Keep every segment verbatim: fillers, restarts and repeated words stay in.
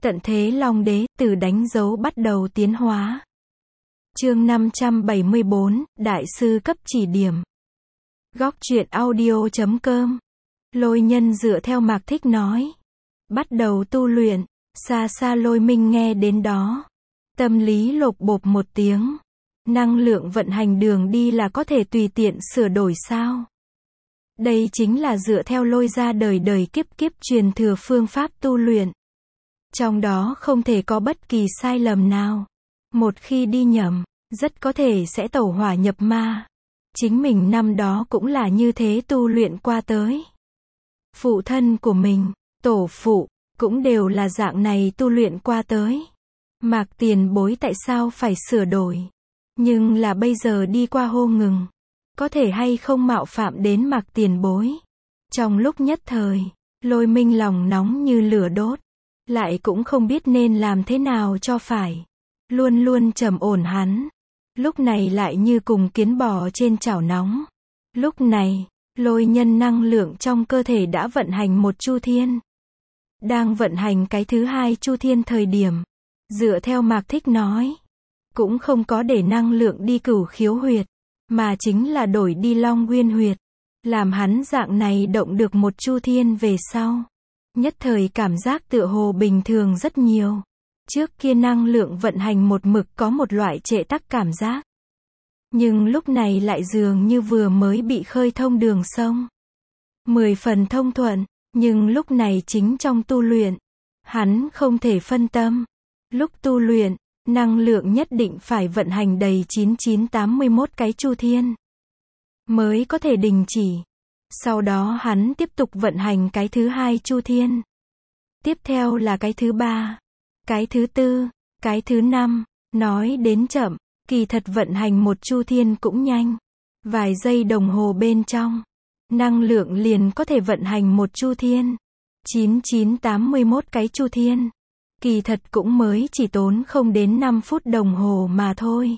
Tận thế Long Đế, từ đánh dấu bắt đầu tiến hóa. Chương năm trăm bảy mươi bốn, Đại sư cấp chỉ điểm. Góc truyện audio chấm com. Lôi nhân dựa theo Mạc Thích nói. Bắt đầu tu luyện, xa xa Lôi Minh nghe đến đó. Tâm lý lộp bộp một tiếng. Năng lượng vận hành đường đi là có thể tùy tiện sửa đổi sao? Đây chính là dựa theo Lôi ra đời đời kiếp kiếp truyền thừa phương pháp tu luyện. Trong đó không thể có bất kỳ sai lầm nào. Một khi đi nhầm, rất có thể sẽ tẩu hỏa nhập ma. Chính mình năm đó cũng là như thế tu luyện qua tới. Phụ thân của mình, tổ phụ, cũng đều là dạng này tu luyện qua tới. Mạc tiền bối tại sao phải sửa đổi? Nhưng là bây giờ đi qua hô ngừng. Có thể hay không mạo phạm đến Mạc tiền bối? Trong lúc nhất thời, Lôi Minh lòng nóng như lửa đốt. Lại cũng không biết nên làm thế nào cho phải. Luôn luôn trầm ổn hắn. Lúc này lại như cùng kiến bò trên chảo nóng. Lúc này, Lôi nhân năng lượng trong cơ thể đã vận hành một chu thiên. Đang vận hành cái thứ hai chu thiên thời điểm. Dựa theo Mạc Thích nói. Cũng không có để năng lượng đi Cửu Khiếu huyệt. Mà chính là đổi đi Long Nguyên huyệt. Làm hắn dạng này động được một chu thiên về sau. Nhất thời cảm giác tựa hồ bình thường rất nhiều. Trước kia năng lượng vận hành một mực có một loại trệ tắc cảm giác. Nhưng lúc này lại dường như vừa mới bị khơi thông đường sông. Mười phần thông thuận, nhưng lúc này chính trong tu luyện. Hắn không thể phân tâm. Lúc tu luyện, năng lượng nhất định phải vận hành đầy chín chín tám mươi mốt cái chu thiên. Mới có thể đình chỉ. Sau đó hắn tiếp tục vận hành cái thứ hai chu thiên. Tiếp theo là cái thứ ba, cái thứ tư, cái thứ năm. Nói đến chậm, kỳ thật vận hành một chu thiên cũng nhanh. Vài giây đồng hồ bên trong, năng lượng liền có thể vận hành một chu thiên. chín chín tám mươi mốt cái chu thiên. Kỳ thật cũng mới chỉ tốn không đến năm phút đồng hồ mà thôi.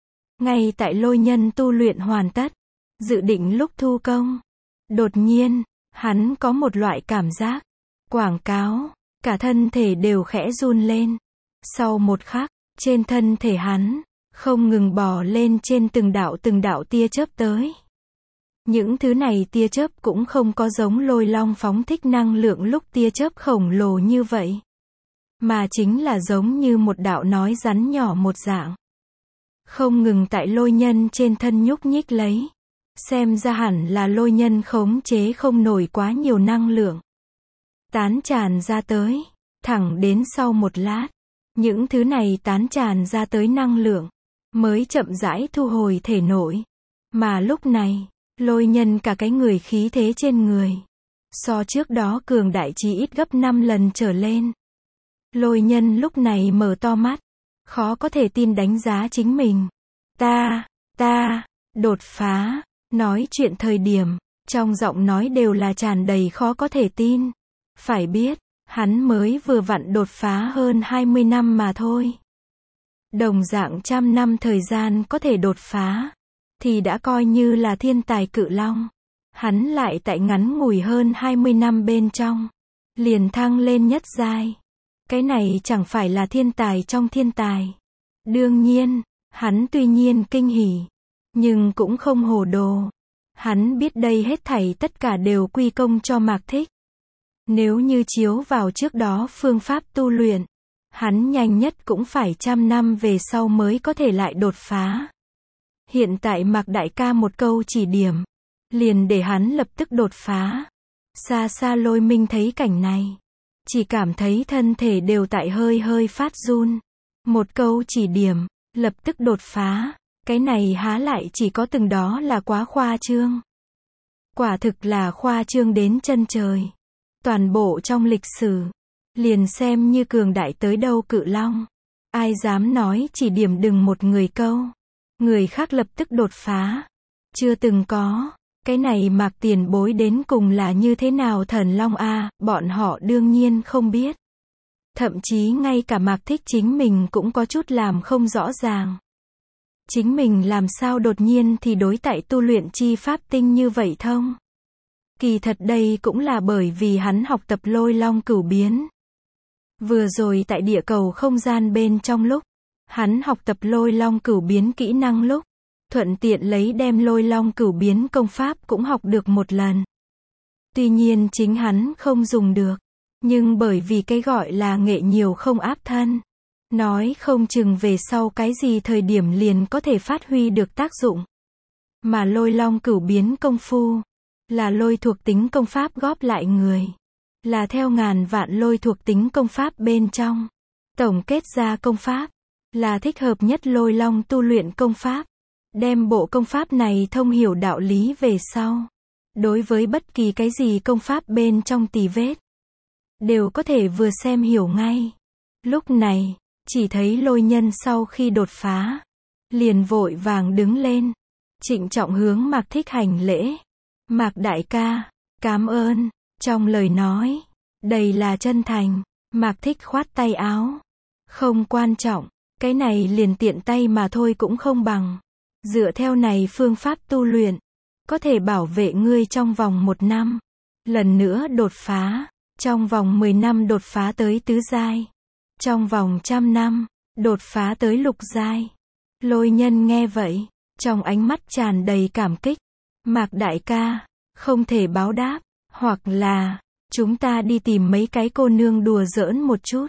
Ngay tại Lôi nhân tu luyện hoàn tất, dự định lúc thu công. Đột nhiên, hắn có một loại cảm giác. Quảng cáo, cả thân thể đều khẽ run lên. Sau một khắc, trên thân thể hắn, không ngừng bò lên trên từng đạo từng đạo tia chớp tới. Những thứ này tia chớp cũng không có giống Lôi Long phóng thích năng lượng lúc tia chớp khổng lồ như vậy. Mà chính là giống như một đạo nói rắn nhỏ một dạng. Không ngừng tại Lôi nhân trên thân nhúc nhích lấy. Xem ra hẳn là Lôi nhân khống chế không nổi quá nhiều năng lượng. Tán tràn ra tới. Thẳng đến sau một lát. Những thứ này tán tràn ra tới năng lượng. Mới chậm rãi thu hồi thể nội. Mà lúc này, Lôi nhân cả cái người khí thế trên người. So trước đó cường đại chí ít gấp năm lần trở lên. Lôi nhân lúc này mở to mắt. Khó có thể tin đánh giá chính mình. Ta, ta, đột phá. Nói chuyện thời điểm, trong giọng nói đều là tràn đầy khó có thể tin. Phải biết, hắn mới vừa vặn đột phá hơn hai mươi năm mà thôi. Đồng dạng trăm năm thời gian có thể đột phá, thì đã coi như là thiên tài cự long. Hắn lại tại ngắn ngủi hơn hai mươi năm bên trong, liền thăng lên nhất giai. Cái này chẳng phải là thiên tài trong thiên tài. Đương nhiên, hắn tuy nhiên kinh hỉ. Nhưng cũng không hồ đồ. Hắn biết đây hết thảy tất cả đều quy công cho Mạc Thích. Nếu như chiếu vào trước đó phương pháp tu luyện, hắn nhanh nhất cũng phải trăm năm về sau mới có thể lại đột phá. Hiện tại Mạc đại ca một câu chỉ điểm, liền để hắn lập tức đột phá. Xa xa Lôi Minh thấy cảnh này, chỉ cảm thấy thân thể đều tại hơi hơi phát run. Một câu chỉ điểm, lập tức đột phá. Cái này há lại chỉ có từng đó là quá khoa trương. Quả thực là khoa trương đến chân trời. Toàn bộ trong lịch sử, liền xem như cường đại tới đâu cự long. Ai dám nói chỉ điểm đừng một người câu. Người khác lập tức đột phá. Chưa từng có. Cái này Mạc tiền bối đến cùng là như thế nào thần long a, bọn họ đương nhiên không biết. Thậm chí ngay cả Mạc Thích chính mình cũng có chút làm không rõ ràng. Chính mình làm sao đột nhiên thì đối tại tu luyện chi pháp tinh như vậy thông. Kỳ thật đây cũng là bởi vì hắn học tập Lôi Long Cửu biến. Vừa rồi tại địa cầu không gian bên trong lúc hắn học tập lôi long cửu biến kỹ năng lúc, thuận tiện lấy đem lôi long cửu biến công pháp cũng học được một lần. Tuy nhiên chính hắn không dùng được, nhưng bởi vì cái gọi là nghệ nhiều không áp thân, nói không chừng về sau cái gì thời điểm liền có thể phát huy được tác dụng. Mà lôi long cửu biến công phu, là lôi thuộc tính công pháp góp lại người, là theo ngàn vạn lôi thuộc tính công pháp bên trong, tổng kết ra công pháp, là thích hợp nhất lôi long tu luyện công pháp. Đem bộ công pháp này thông hiểu đạo lý về sau, đối với bất kỳ cái gì công pháp bên trong tì vết, đều có thể vừa xem hiểu ngay. Lúc này, chỉ thấy lôi nhân sau khi đột phá, liền vội vàng đứng lên, trịnh trọng hướng Mạc Thích hành lễ. Mạc đại ca, cảm ơn, trong lời nói, đầy là chân thành. Mạc Thích khoát tay áo. Không quan trọng, cái này liền tiện tay mà thôi cũng không bằng. Dựa theo này phương pháp tu luyện, có thể bảo vệ ngươi trong vòng một năm. Lần nữa đột phá, trong vòng mười năm đột phá tới tứ giai. Trong vòng trăm năm, đột phá tới lục giai. Lôi nhân nghe vậy, trong ánh mắt tràn đầy cảm kích. Mạc đại ca, không thể báo đáp, hoặc là, chúng ta đi tìm mấy cái cô nương đùa giỡn một chút.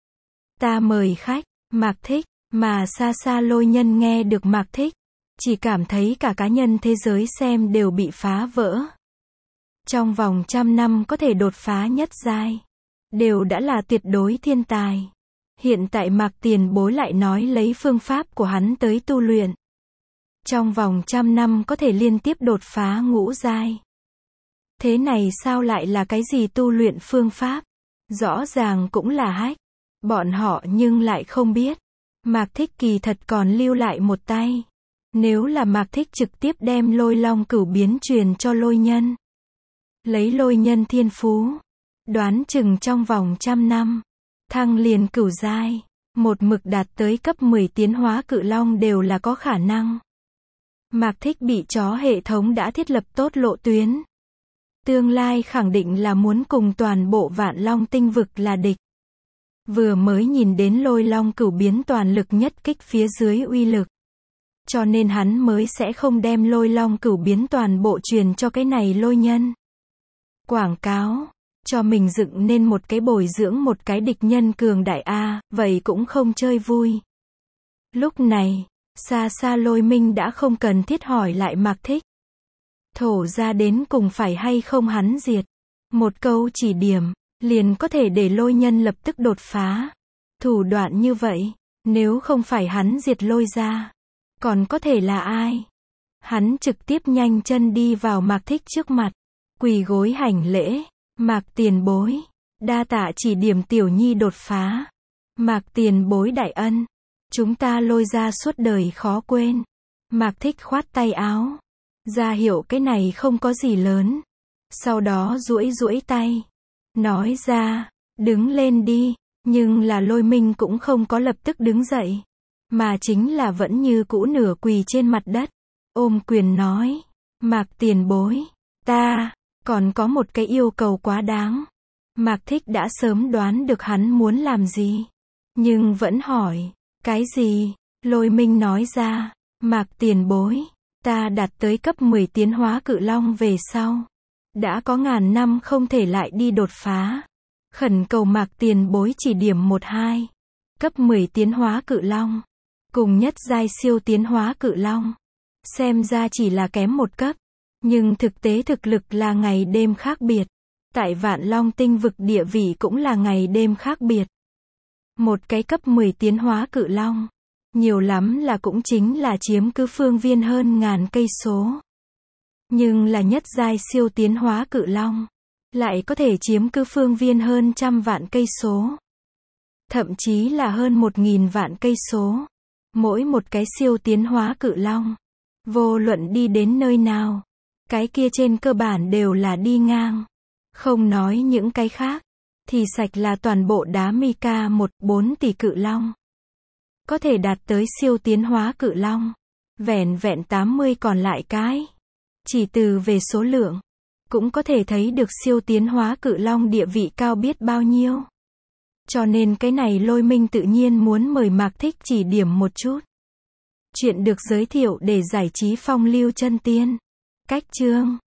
Ta mời khách. Mạc Thích, mà xa xa lôi nhân nghe được Mạc Thích, chỉ cảm thấy cả cá nhân thế giới xem đều bị phá vỡ. Trong vòng trăm năm có thể đột phá nhất giai, đều đã là tuyệt đối thiên tài. Hiện tại Mạc tiền bối lại nói lấy phương pháp của hắn tới tu luyện. Trong vòng trăm năm có thể liên tiếp đột phá ngũ giai. Thế này sao lại là cái gì tu luyện phương pháp? Rõ ràng cũng là hách. Bọn họ nhưng lại không biết. Mạc Thích kỳ thật còn lưu lại một tay. Nếu là Mạc Thích trực tiếp đem lôi long cửu biến truyền cho lôi nhân, lấy lôi nhân thiên phú, đoán chừng trong vòng trăm năm, thăng liền cửu giai, một mực đạt tới cấp mười tiến hóa cự long đều là có khả năng. Mạc Thích bị chó hệ thống đã thiết lập tốt lộ tuyến. Tương lai khẳng định là muốn cùng toàn bộ vạn long tinh vực là địch. Vừa mới nhìn đến lôi long cửu biến toàn lực nhất kích phía dưới uy lực, cho nên hắn mới sẽ không đem lôi long cửu biến toàn bộ truyền cho cái này lôi nhân. Quảng cáo, cho mình dựng nên một cái bồi dưỡng một cái địch nhân cường đại a, vậy cũng không chơi vui. Lúc này, xa xa lôi minh đã không cần thiết hỏi lại Mạc Thích. Thổ ra đến cùng phải hay không hắn diệt. Một câu chỉ điểm, liền có thể để lôi nhân lập tức đột phá. Thủ đoạn như vậy, nếu không phải hắn diệt lôi ra, còn có thể là ai? Hắn trực tiếp nhanh chân đi vào Mạc Thích trước mặt, quỳ gối hành lễ. Mạc tiền bối, đa tạ chỉ điểm tiểu nhi đột phá. Mạc tiền bối đại ân, chúng ta lôi ra suốt đời khó quên. Mạc Thích khoát tay áo, ra hiệu cái này không có gì lớn. Sau đó duỗi duỗi tay, nói ra, đứng lên đi. Nhưng là lôi minh cũng không có lập tức đứng dậy, mà chính là vẫn như cũ nửa quỳ trên mặt đất, ôm quyền nói, Mạc tiền bối, ta, còn có một cái yêu cầu quá đáng. Mạc Thích đã sớm đoán được hắn muốn làm gì, nhưng vẫn hỏi, cái gì? Lôi minh nói ra, Mạc tiền bối, ta đạt tới cấp mười tiến hóa cự long về sau, đã có ngàn năm không thể lại đi đột phá. Khẩn cầu Mạc tiền bối chỉ điểm một hai. Cấp mười tiến hóa cự long, cùng nhất giai siêu tiến hóa cự long, xem ra chỉ là kém một cấp, nhưng thực tế thực lực là ngày đêm khác biệt. Tại vạn long tinh vực địa vị cũng là ngày đêm khác biệt. Một cái cấp mười tiến hóa cự long, nhiều lắm là cũng chính là chiếm cứ phương viên hơn ngàn cây số. Nhưng là nhất giai siêu tiến hóa cự long, lại có thể chiếm cứ phương viên hơn trăm vạn cây số. Thậm chí là hơn một nghìn vạn cây số. Mỗi một cái siêu tiến hóa cự long, vô luận đi đến nơi nào, cái kia trên cơ bản đều là đi ngang. Không nói những cái khác, thì sạch là toàn bộ đá Mika một phẩy bốn tỷ cự long. Có thể đạt tới siêu tiến hóa cự long, vẹn vẹn tám mươi còn lại cái. Chỉ từ về số lượng, cũng có thể thấy được siêu tiến hóa cự long địa vị cao biết bao nhiêu. Cho nên cái này Lôi Minh tự nhiên muốn mời Mạc Thích chỉ điểm một chút. Chuyện được giới thiệu để giải trí phong lưu chân tiên. Cách chương